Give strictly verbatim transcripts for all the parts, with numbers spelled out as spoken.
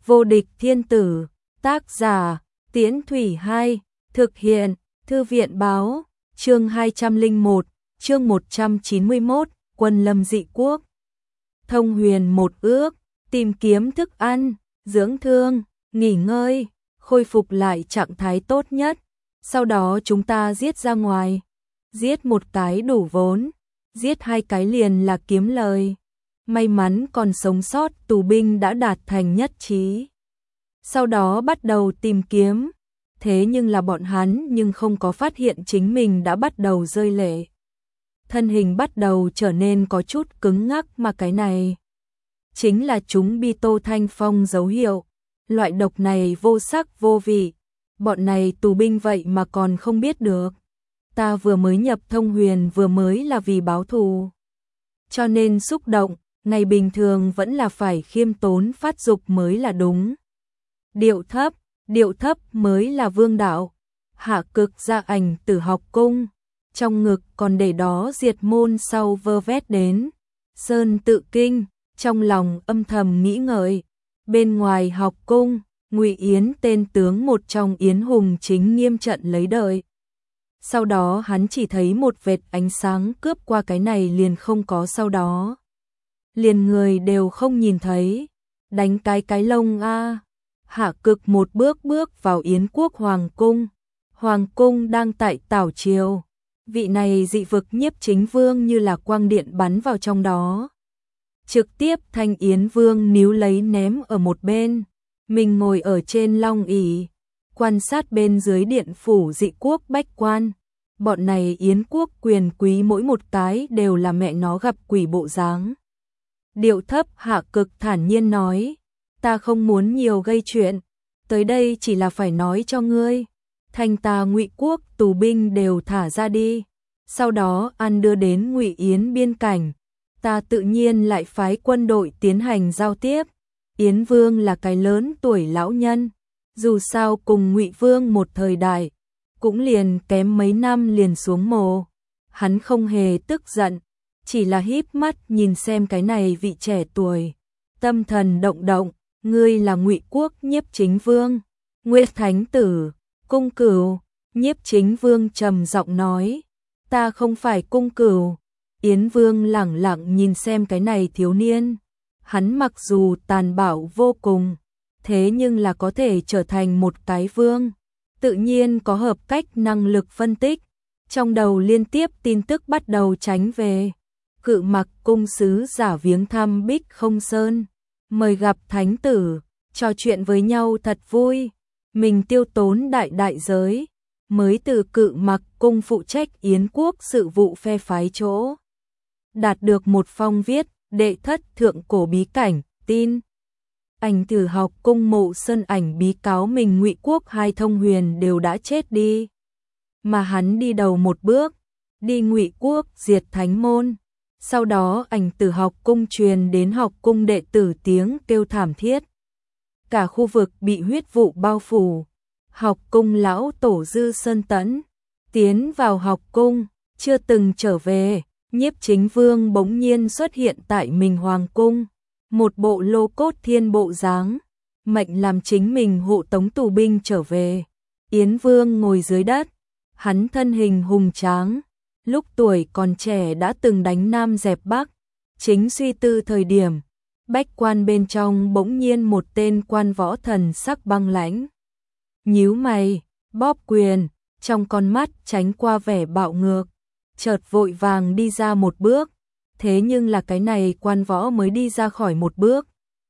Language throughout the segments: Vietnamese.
Vô địch thiên tử, tác giả, Tiễn Thủy Hai, thực hiện, Thư viện báo, chương hai trăm lẻ một, chương một trăm chín mươi mốt, Quân lâm dị quốc. Thông huyền một ước, tìm kiếm thức ăn, dưỡng thương, nghỉ ngơi, khôi phục lại trạng thái tốt nhất. Sau đó chúng ta giết ra ngoài. Giết một cái đủ vốn, giết hai cái liền là kiếm lời. May mắn còn sống sót tù binh đã đạt thành nhất trí. Sau đó bắt đầu tìm kiếm. Thế nhưng là bọn hắn nhưng không có phát hiện chính mình đã bắt đầu rơi lệ. Thân hình bắt đầu trở nên có chút cứng ngắc, mà cái này chính là chúng bi tô thanh phong dấu hiệu. Loại độc này vô sắc vô vị. Bọn này tù binh vậy mà còn không biết được. Ta vừa mới nhập thông huyền vừa mới là vì báo thù. Cho nên xúc động, ngày bình thường vẫn là phải khiêm tốn phát dục mới là đúng. Điệu thấp, điệu thấp mới là vương đạo. Hạ cực ra ảnh Tử học cung. Trong ngực còn để đó diệt môn sau vơ vét đến. Sơn tự kinh, trong lòng âm thầm nghĩ ngợi. Bên ngoài học cung, Ngụy Yến tên tướng một trong Yến Hùng chính nghiêm trận lấy đợi. Sau đó hắn chỉ thấy một vệt ánh sáng cướp qua, cái này liền không có sau đó. Liền người đều không nhìn thấy. Đánh cái cái lông a. Hạ cực một bước bước vào Yến quốc hoàng cung. Hoàng cung đang tại tảo triều. Vị này dị vực nhiếp chính vương như là quang điện bắn vào trong đó. Trực tiếp thanh Yến vương níu lấy ném ở một bên. Mình ngồi ở trên long ỷ, quan sát bên dưới điện phủ dị quốc bách quan. Bọn này Yến quốc quyền quý mỗi một cái đều là mẹ nó gặp quỷ bộ dáng. Điệu thấp Hạ cực thản nhiên nói, ta không muốn nhiều gây chuyện, tới đây chỉ là phải nói cho ngươi, thanh ta Ngụy quốc tù binh đều thả ra đi, sau đó ăn đưa đến Ngụy Yến biên cảnh, ta tự nhiên lại phái quân đội tiến hành giao tiếp. Yến vương là cái lớn tuổi lão nhân, dù sao cùng Ngụy vương một thời đại, cũng liền kém mấy năm liền xuống mồ. Hắn không hề tức giận, chỉ là híp mắt nhìn xem cái này vị trẻ tuổi, tâm thần động động, ngươi là Ngụy quốc nhiếp chính vương, Nguyệt thánh tử, cung cửu. Nhiếp chính vương trầm giọng nói, ta không phải cung cửu. Yến vương lẳng lặng nhìn xem cái này thiếu niên. Hắn mặc dù tàn bạo vô cùng, thế nhưng là có thể trở thành một cái vương. Tự nhiên có hợp cách năng lực phân tích. Trong đầu liên tiếp tin tức bắt đầu tránh về. Cự Mặc cung sứ giả viếng thăm Bích Không Sơn. Mời gặp thánh tử, trò chuyện với nhau thật vui. Mình tiêu tốn đại đại giới. Mới từ Cự Mặc cung phụ trách Yến quốc sự vụ phe phái chỗ. Đạt được một phong viết. Đệ thất thượng cổ bí cảnh, tin. Ảnh Tử học cung mộ sơn ảnh bí cáo mình Ngụy quốc hai thông huyền đều đã chết đi. Mà hắn đi đầu một bước, đi Ngụy quốc diệt thánh môn. Sau đó Ảnh Tử học cung truyền đến học cung đệ tử tiếng kêu thảm thiết. Cả khu vực bị huyết vụ bao phủ. Học cung lão tổ Dư Sơn Tẫn tiến vào học cung, chưa từng trở về. Nhiếp chính vương bỗng nhiên xuất hiện tại mình hoàng cung, một bộ lô cốt thiên bộ dáng, mệnh làm chính mình hộ tống tù binh trở về. Yến vương ngồi dưới đất, hắn thân hình hùng tráng, lúc tuổi còn trẻ đã từng đánh Nam dẹp Bắc, chính suy tư thời điểm, bách quan bên trong bỗng nhiên một tên quan võ thần sắc băng lãnh. Nhíu mày, bóp quyền, trong con mắt tránh qua vẻ bạo ngược. Chợt vội vàng đi ra một bước, thế nhưng là cái này quan võ mới đi ra khỏi một bước.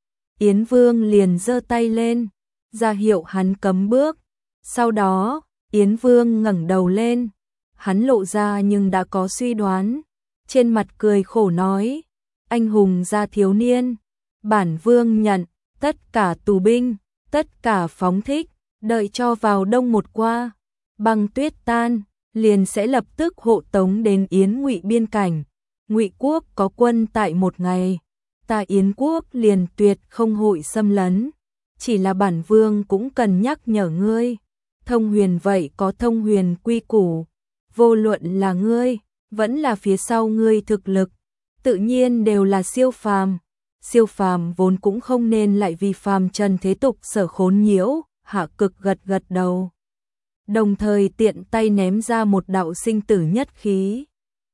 Yến vương liền giơ tay lên, ra hiệu hắn cấm bước. Sau đó, Yến vương ngẩng đầu lên, hắn lộ ra nhưng đã có suy đoán. Trên mặt cười khổ nói, anh hùng gia thiếu niên, bản vương nhận, tất cả tù binh, tất cả phóng thích, đợi cho vào đông một qua, băng tuyết tan. Liền sẽ lập tức hộ tống đến Yến Ngụy biên cảnh. Ngụy quốc có quân tại một ngày, ta Yến quốc liền tuyệt không hội xâm lấn. Chỉ là bản vương cũng cần nhắc nhở ngươi, thông huyền vậy có thông huyền quy củ, vô luận là ngươi, vẫn là phía sau ngươi thực lực, tự nhiên đều là siêu phàm. siêu phàm vốn cũng không nên lại vì phàm trần thế tục sở khốn nhiễu, Hạ Cực gật gật đầu. Đồng thời tiện tay ném ra một đạo sinh tử nhất khí.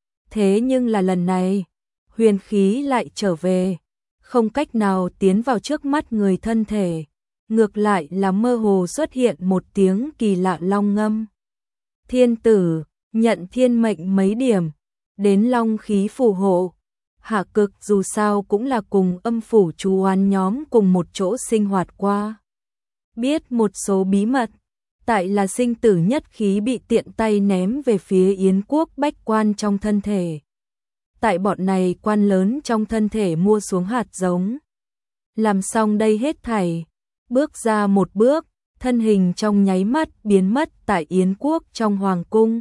Thế nhưng là lần này, huyền khí lại trở về, không cách nào tiến vào trước mắt người thân thể, ngược lại là mơ hồ xuất hiện một tiếng kỳ lạ long ngâm. Thiên tử, nhận thiên mệnh mấy điểm, đến long khí phù hộ. Hạ Cực dù sao cũng là cùng âm phủ chú oán nhóm cùng một chỗ sinh hoạt qua. Biết một số bí mật, tại là sinh tử nhất khí bị tiện tay ném về phía Yến quốc bách quan trong thân thể. Tại bọn này quan lớn trong thân thể mua xuống hạt giống. Làm xong đây hết thảy, bước ra một bước, thân hình trong nháy mắt biến mất tại Yến quốc trong hoàng cung.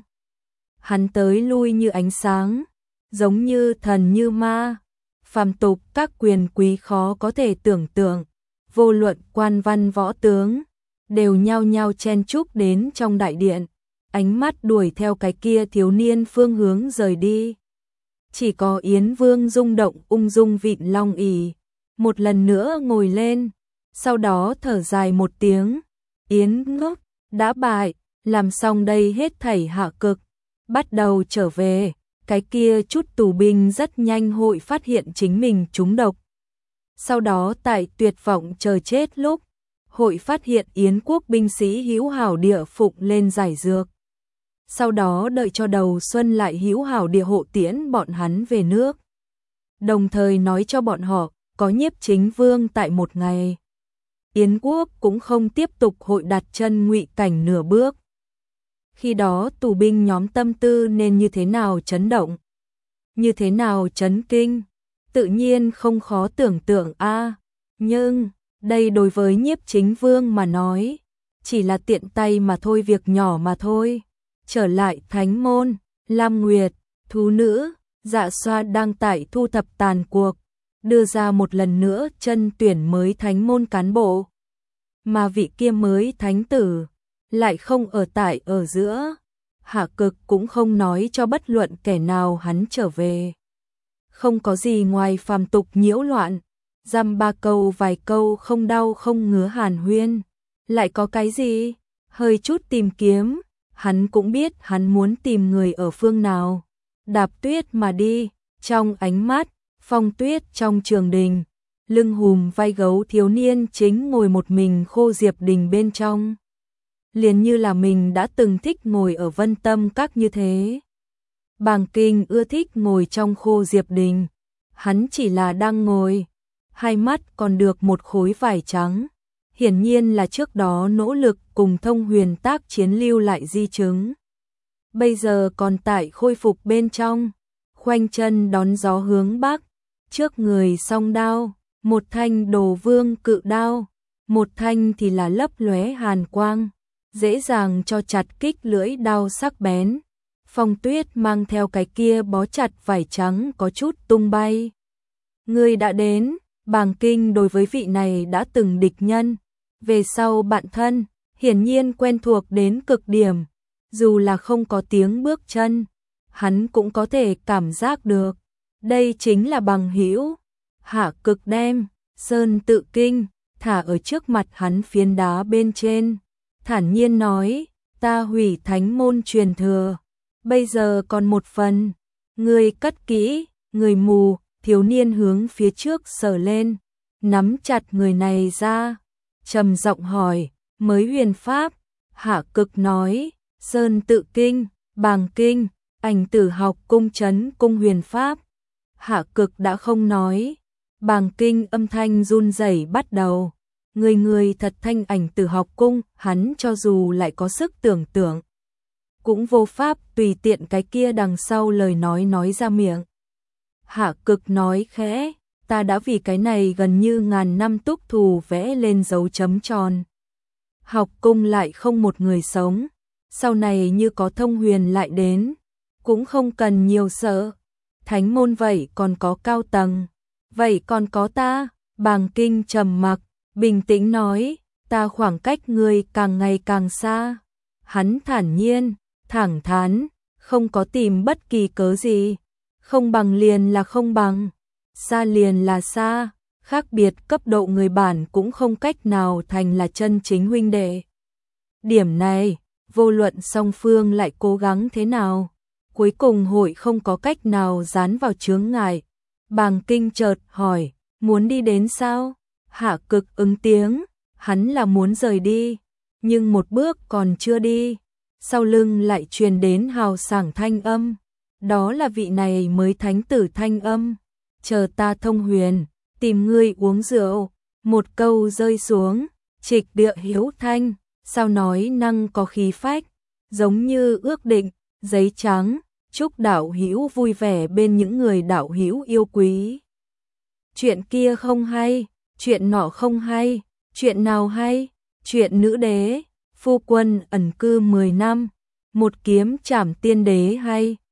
Hắn tới lui như ánh sáng, giống như thần như ma, phàm tục các quyền quý khó có thể tưởng tượng, vô luận quan văn võ tướng, đều nhao nhao chen chúc đến trong đại điện, ánh mắt đuổi theo cái kia thiếu niên phương hướng rời đi. Chỉ có Yến Vương rung động ung dung vịn long ỷ, một lần nữa ngồi lên, sau đó thở dài một tiếng, Yến ngốc, đã bại, làm xong đây hết thảy Hạ Cực, bắt đầu trở về, cái kia chút tù binh rất nhanh hội phát hiện chính mình trúng độc. Sau đó tại tuyệt vọng chờ chết lúc, hội phát hiện Yến quốc binh sĩ hữu hảo địa phụng lên giải dược. Sau đó đợi cho đầu xuân lại hữu hảo địa hộ tiễn bọn hắn về nước. Đồng thời nói cho bọn họ, có Nhiếp Chính Vương tại một ngày. Yến quốc cũng không tiếp tục hội đặt chân ngụy cảnh nửa bước. Khi đó tù binh nhóm tâm tư nên như thế nào chấn động, như thế nào chấn kinh, tự nhiên không khó tưởng tượng a. À, nhưng, đây đối với Nhiếp Chính Vương mà nói, chỉ là tiện tay mà thôi, việc nhỏ mà thôi. Trở lại Thánh môn, Lam Nguyệt, thú nữ, Dạ Xoa đang tại thu thập tàn cuộc, đưa ra một lần nữa chân tuyển mới Thánh môn cán bộ. Mà vị kia mới thánh tử lại không ở tại ở giữa. Hạ Cực cũng không nói cho bất luận kẻ nào hắn trở về. Không có gì ngoài phàm tục nhiễu loạn, dăm ba câu vài câu không đau không ngứa hàn huyên. Lại có cái gì? Hơi chút tìm kiếm, hắn cũng biết hắn muốn tìm người ở phương nào. Đạp tuyết mà đi, trong ánh mắt, phong tuyết trong trường đình, lưng hùm vai gấu thiếu niên chính ngồi một mình khô diệp đình bên trong. Liền như là mình đã từng thích ngồi ở Vân Tâm Các như thế. Bàng Kinh ưa thích ngồi trong khô diệp đình, hắn chỉ là đang ngồi, hai mắt còn được một khối vải trắng, hiển nhiên là trước đó nỗ lực cùng Thông Huyền tác chiến lưu lại di chứng. Bây giờ còn tại khôi phục bên trong, khoanh chân đón gió hướng bắc, trước người song đao, một thanh Đồ Vương cự đao, một thanh thì là lấp lóe hàn quang, dễ dàng cho chặt kích lưỡi đao sắc bén. Phong Tuyết mang theo cái kia bó chặt vải trắng có chút tung bay. Người đã đến, Bàng Kinh đối với vị này đã từng địch nhân, về sau bạn thân, hiển nhiên quen thuộc đến cực điểm, dù là không có tiếng bước chân, hắn cũng có thể cảm giác được, đây chính là bằng hữu. Hạ Cực đem Sơn Tự Kinh thả ở trước mặt hắn phiến đá bên trên, thản nhiên nói, ta hủy thánh môn truyền thừa, bây giờ còn một phần, người cất kỹ, người mù, thiếu niên hướng phía trước sờ lên, nắm chặt người này ra, trầm giọng hỏi, mới huyền pháp. Hạ Cực nói, Sơn Tự Kinh, Bàng Kinh, Ảnh Tử học cung trấn cung huyền pháp. Hạ Cực đã không nói, Bàng Kinh âm thanh run rẩy bắt đầu. Người người thật thanh Ảnh Tử học cung, hắn cho dù lại có sức tưởng tượng, cũng vô pháp tùy tiện cái kia đằng sau lời nói nói ra miệng. Hạ Cực nói khẽ, ta đã vì cái này gần như ngàn năm túc thù vẽ lên dấu chấm tròn. Học cung lại không một người sống, sau này như có Thông Huyền lại đến, cũng không cần nhiều sợ. Thánh môn vậy còn có cao tầng, vậy còn có ta. Bàng Kinh trầm mặc, bình tĩnh nói, ta khoảng cách người càng ngày càng xa. Hắn thản nhiên, thẳng thắn, không có tìm bất kỳ cớ gì. Không bằng liền là không bằng, xa liền là xa, khác biệt cấp độ người bản cũng không cách nào thành là chân chính huynh đệ. Điểm này, vô luận song phương lại cố gắng thế nào, cuối cùng hội không có cách nào dán vào chướng ngại. Bàng Kinh chợt hỏi, muốn đi đến sao? Hạ Cực ứng tiếng, hắn là muốn rời đi, nhưng một bước còn chưa đi, sau lưng lại truyền đến hào sảng thanh âm, đó là vị này mới thánh tử thanh âm, chờ ta thông huyền, tìm ngươi uống rượu. Một câu rơi xuống, trịch địa hiếu thanh, sao nói năng có khí phách, giống như ước định, giấy trắng, chúc đạo hữu vui vẻ bên những người đạo hữu yêu quý. Chuyện kia không hay, chuyện nọ không hay, chuyện nào hay? Chuyện nữ đế, phu quân ẩn cư mười năm, một kiếm trảm tiên đế hay,